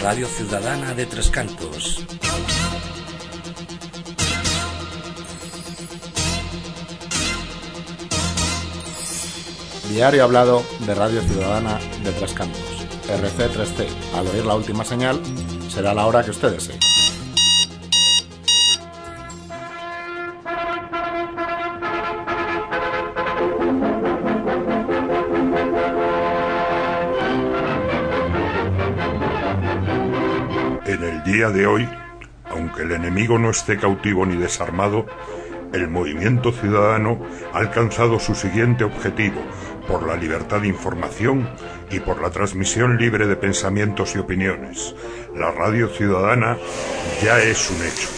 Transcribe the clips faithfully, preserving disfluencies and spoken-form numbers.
Radio Ciudadana de Tres Cantos. Diario hablado de Radio Ciudadana de Tres Cantos. R C tres C. Al oír la última señal, será la hora que usted desee. En el día de hoy, aunque el enemigo no esté cautivo ni desarmado, el movimiento ciudadano ha alcanzado su siguiente objetivo por la libertad de información y por la transmisión libre de pensamientos y opiniones. La radio ciudadana ya es un hecho.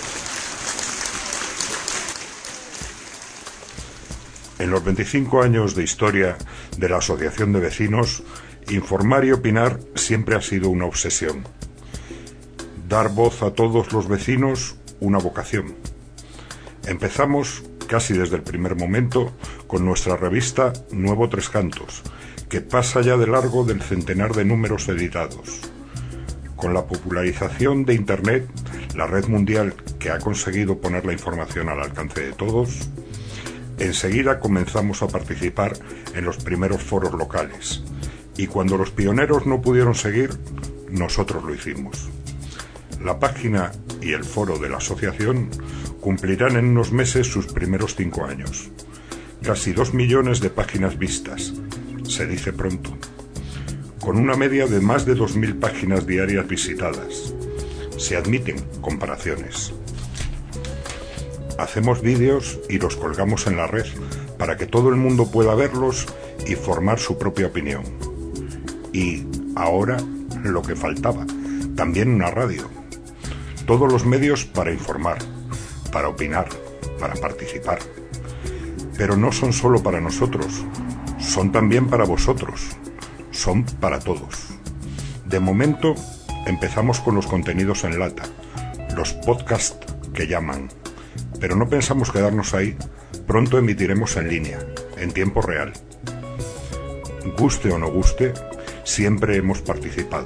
En los veinticinco años de historia de la Asociación de Vecinos, informar y opinar siempre ha sido una obsesión. Dar voz a todos los vecinos, una vocación. Empezamos, casi desde el primer momento, con nuestra revista Nuevo Tres Cantos, que pasa ya de largo del centenar de números editados. Con la popularización de Internet, la red mundial que ha conseguido poner la información al alcance de todos, enseguida comenzamos a participar en los primeros foros locales. Y cuando los pioneros no pudieron seguir, nosotros lo hicimos. La página y el foro de la asociación cumplirán en unos meses sus primeros cinco años. Casi dos millones de páginas vistas, se dice pronto, con una media de más de dos mil páginas diarias visitadas. Se admiten comparaciones. Hacemos vídeos y los colgamos en la red para que todo el mundo pueda verlos y formar su propia opinión. Y ahora lo que faltaba, también una radio. Todos los medios para informar, para opinar, para participar. Pero no son solo para nosotros, son también para vosotros, son para todos. De momento, empezamos con los contenidos en lata, los podcasts que llaman. Pero no pensamos quedarnos ahí, pronto emitiremos en línea, en tiempo real. Guste o no guste, siempre hemos participado.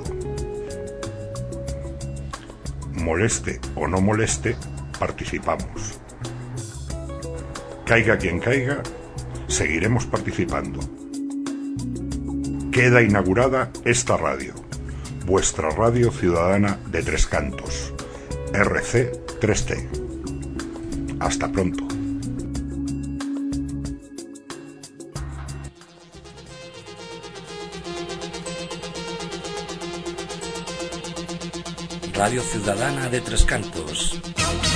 Moleste o no moleste, participamos. Caiga quien caiga, seguiremos participando. Queda inaugurada esta radio, vuestra radio ciudadana de Tres Cantos, R C tres T. Hasta pronto. Radio Ciudadana de Tres Cantos.